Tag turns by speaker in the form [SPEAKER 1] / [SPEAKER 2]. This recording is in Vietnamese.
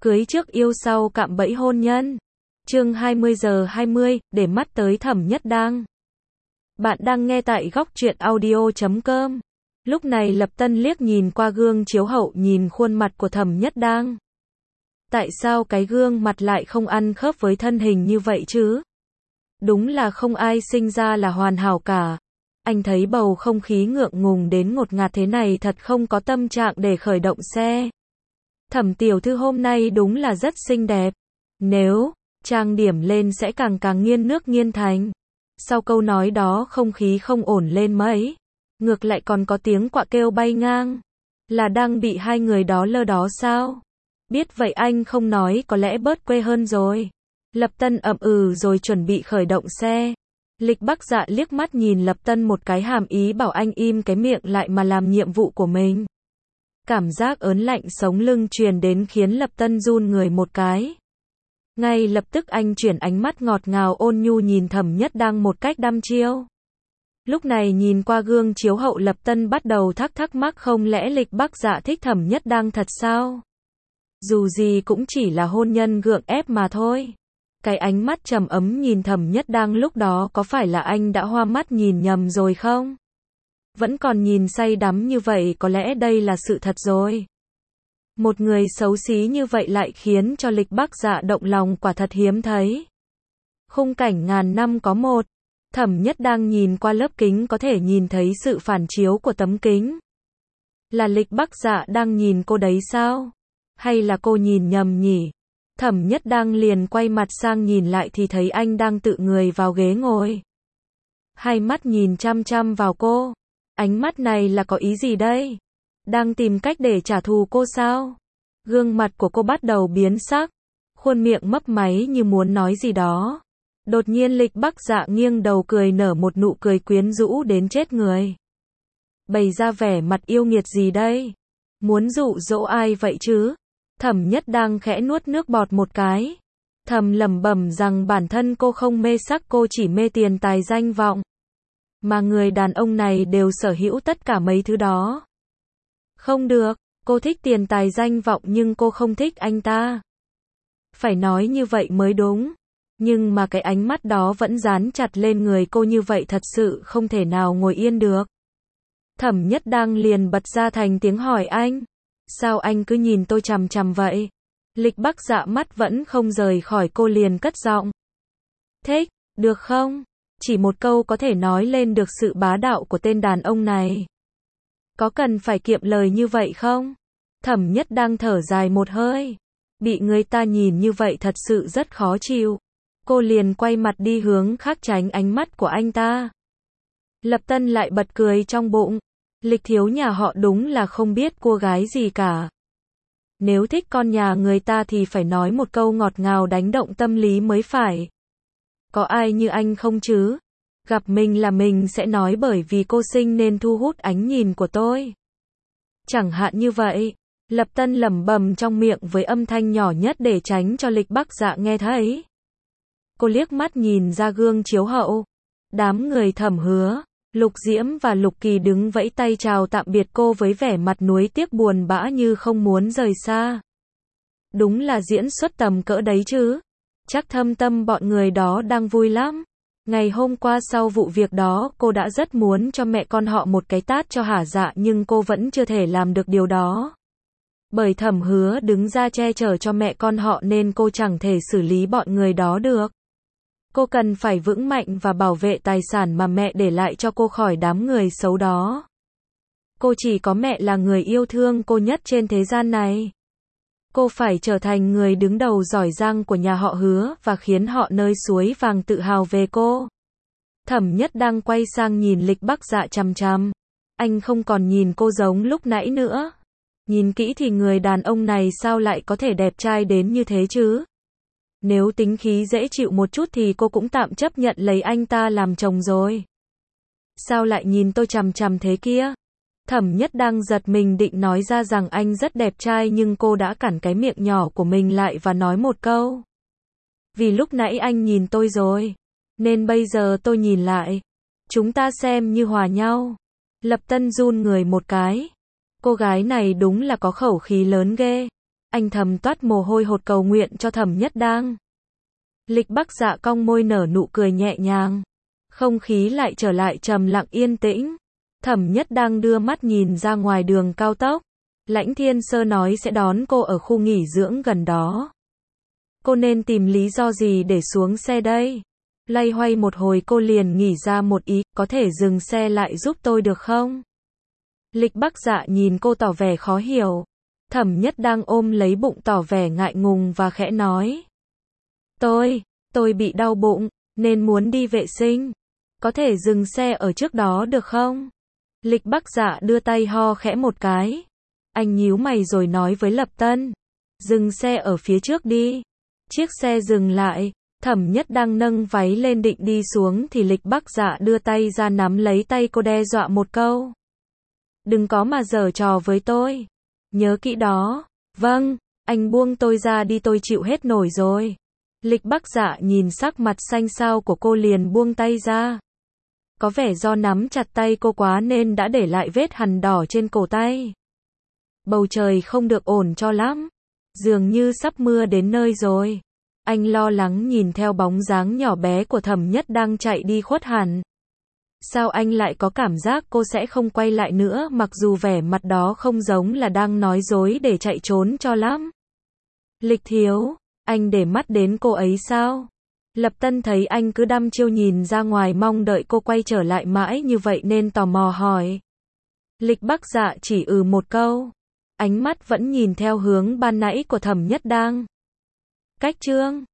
[SPEAKER 1] Cưới trước yêu sau cạm bẫy hôn nhân. Chương 20:20, để mắt tới Thẩm Nhất Đang. Bạn đang nghe tại góc truyện audio.com. Lúc này Lập Tân liếc nhìn qua gương chiếu hậu nhìn khuôn mặt của Thẩm Nhất Đang. Tại sao cái gương mặt lại không ăn khớp với thân hình như vậy chứ? Đúng là không ai sinh ra là hoàn hảo cả. Anh thấy bầu không khí ngượng ngùng đến ngột ngạt thế này thật không có tâm trạng để khởi động xe. Thẩm tiểu thư hôm nay đúng là rất xinh đẹp. Nếu trang điểm lên sẽ càng càng nghiên nước nghiên thành. Sau câu nói đó không khí không ổn lên mấy. Ngược lại còn có tiếng quạ kêu bay ngang. Là đang bị hai người đó lơ đó sao? Biết vậy anh không nói có lẽ bớt quê hơn rồi. Lập Tân ậm ừ rồi chuẩn bị khởi động xe. Lịch Bắc Dạ liếc mắt nhìn Lập Tân một cái hàm ý bảo anh im cái miệng lại mà làm nhiệm vụ của mình. Cảm giác ớn lạnh sống lưng truyền đến khiến Lập Tân run người một cái. Ngay lập tức anh chuyển ánh mắt ngọt ngào ôn nhu nhìn Thẩm Nhất Đang một cách đăm chiêu. Lúc này nhìn qua gương chiếu hậu Lập Tân bắt đầu thắc mắc không lẽ Lịch Bắc Dạ thích Thẩm Nhất Đang thật sao? Dù gì cũng chỉ là hôn nhân gượng ép mà thôi. Cái ánh mắt trầm ấm nhìn Thẩm Nhất Đang lúc đó có phải là anh đã hoa mắt nhìn nhầm rồi không? Vẫn còn nhìn say đắm như vậy có lẽ đây là sự thật rồi. Một người xấu xí như vậy lại khiến cho Lịch Bắc Dạ động lòng quả thật hiếm thấy. Khung cảnh ngàn năm có một. Thẩm Nhất Đang nhìn qua lớp kính có thể nhìn thấy sự phản chiếu của tấm kính. Là Lịch Bắc Dạ đang nhìn cô đấy sao? Hay là cô nhìn nhầm nhỉ? Thẩm Nhất Đang liền quay mặt sang nhìn lại thì thấy anh đang tự người vào ghế ngồi. Hai mắt nhìn chăm chăm vào cô. Ánh mắt này là có ý gì đây? Đang tìm cách để trả thù cô sao? Gương mặt của cô bắt đầu biến sắc. Khuôn miệng mấp máy như muốn nói gì đó. Đột nhiên Lịch Bắc Dạ nghiêng đầu cười nở một nụ cười quyến rũ đến chết người. Bày ra vẻ mặt yêu nghiệt gì đây? Muốn dụ dỗ ai vậy chứ? Thẩm Nhất Đang khẽ nuốt nước bọt một cái. Thầm lẩm bẩm rằng bản thân cô không mê sắc, cô chỉ mê tiền tài danh vọng. Mà người đàn ông này đều sở hữu tất cả mấy thứ đó. Không được, cô thích tiền tài danh vọng nhưng cô không thích anh ta. Phải nói như vậy mới đúng. Nhưng mà cái ánh mắt đó vẫn dán chặt lên người cô như vậy thật sự không thể nào ngồi yên được. Thẩm Nhất Đang liền bật ra thành tiếng hỏi anh. Sao anh cứ nhìn tôi chằm chằm vậy? Lịch Bắc Dạ mắt vẫn không rời khỏi cô liền cất giọng. Thích, được không? Chỉ một câu có thể nói lên được sự bá đạo của tên đàn ông này. Có cần phải kiệm lời như vậy không? Thẩm Nhất Đang thở dài một hơi. Bị người ta nhìn như vậy thật sự rất khó chịu. Cô liền quay mặt đi hướng khác tránh ánh mắt của anh ta. Lập Tân lại bật cười trong bụng. Lịch thiếu nhà họ đúng là không biết cô gái gì cả. Nếu thích con nhà người ta thì phải nói một câu ngọt ngào đánh động tâm lý mới phải. Có ai như anh không chứ? Gặp mình là mình sẽ nói bởi vì cô xinh nên thu hút ánh nhìn của tôi. Chẳng hạn như vậy. Lập Tân lẩm bẩm trong miệng với âm thanh nhỏ nhất để tránh cho Lịch Bắc Dạ nghe thấy. Cô liếc mắt nhìn ra gương chiếu hậu. Đám người Thẩm Hứa, Lục Diễm và Lục Kỳ đứng vẫy tay chào tạm biệt cô với vẻ mặt nuối tiếc buồn bã như không muốn rời xa. Đúng là diễn xuất tầm cỡ đấy chứ. Chắc thâm tâm bọn người đó đang vui lắm. Ngày hôm qua sau vụ việc đó cô đã rất muốn cho mẹ con họ một cái tát cho hả dạ nhưng cô vẫn chưa thể làm được điều đó. Bởi Thẩm Hứa đứng ra che chở cho mẹ con họ nên cô chẳng thể xử lý bọn người đó được. Cô cần phải vững mạnh và bảo vệ tài sản mà mẹ để lại cho cô khỏi đám người xấu đó. Cô chỉ có mẹ là người yêu thương cô nhất trên thế gian này. Cô phải trở thành người đứng đầu giỏi giang của nhà họ Hứa và khiến họ nơi suối vàng tự hào về cô. Thẩm Nhất Đang quay sang nhìn Lịch Bắc Dạ chằm chằm. Anh không còn nhìn cô giống lúc nãy nữa. Nhìn kỹ thì người đàn ông này sao lại có thể đẹp trai đến như thế chứ? Nếu tính khí dễ chịu một chút thì cô cũng tạm chấp nhận lấy anh ta làm chồng rồi. Sao lại nhìn tôi chằm chằm thế kia? Thẩm Nhất Đang giật mình định nói ra rằng anh rất đẹp trai nhưng cô đã cản cái miệng nhỏ của mình lại và nói một câu. Vì lúc nãy anh nhìn tôi rồi. Nên bây giờ tôi nhìn lại. Chúng ta xem như hòa nhau. Lập Tân run người một cái. Cô gái này đúng là có khẩu khí lớn ghê. Anh thầm toát mồ hôi hột cầu nguyện cho Thẩm Nhất Đang. Lịch Bắc Dạ cong môi nở nụ cười nhẹ nhàng. Không khí lại trở lại trầm lặng yên tĩnh. Thẩm Nhất Đang đưa mắt nhìn ra ngoài đường cao tốc. Lãnh Thiên Sơ nói sẽ đón cô ở khu nghỉ dưỡng gần đó. Cô nên tìm lý do gì để xuống xe đây? Loay hoay một hồi cô liền nghĩ ra một ý, có thể dừng xe lại giúp tôi được không? Lịch Bắc Dạ nhìn cô tỏ vẻ khó hiểu. Thẩm Nhất Đang ôm lấy bụng tỏ vẻ ngại ngùng và khẽ nói. Tôi bị đau bụng, nên muốn đi vệ sinh. Có thể dừng xe ở trước đó được không? Lịch Bắc Dạ đưa tay ho khẽ một cái. Anh nhíu mày rồi nói với Lập Tân. Dừng xe ở phía trước đi. Chiếc xe dừng lại. Thẩm Nhất Đang nâng váy lên định đi xuống thì Lịch Bắc Dạ đưa tay ra nắm lấy tay cô đe dọa một câu. Đừng có mà giở trò với tôi. Nhớ kỹ đó. Vâng, anh buông tôi ra đi, tôi chịu hết nổi rồi. Lịch Bắc Dạ nhìn sắc mặt xanh xao của cô liền buông tay ra. Có vẻ do nắm chặt tay cô quá nên đã để lại vết hằn đỏ trên cổ tay. Bầu trời không được ổn cho lắm. Dường như sắp mưa đến nơi rồi. Anh lo lắng nhìn theo bóng dáng nhỏ bé của Thẩm Nhất Đang chạy đi khuất hẳn. Sao anh lại có cảm giác cô sẽ không quay lại nữa, mặc dù vẻ mặt đó không giống là đang nói dối để chạy trốn cho lắm. Lịch thiếu, anh để mắt đến cô ấy sao? Lập Tân thấy anh cứ đăm chiêu nhìn ra ngoài mong đợi cô quay trở lại mãi như vậy nên tò mò hỏi. Lịch Bắc Dạ chỉ một câu. Ánh mắt vẫn nhìn theo hướng ban nãy của Thẩm Nhất Đang. Cách chương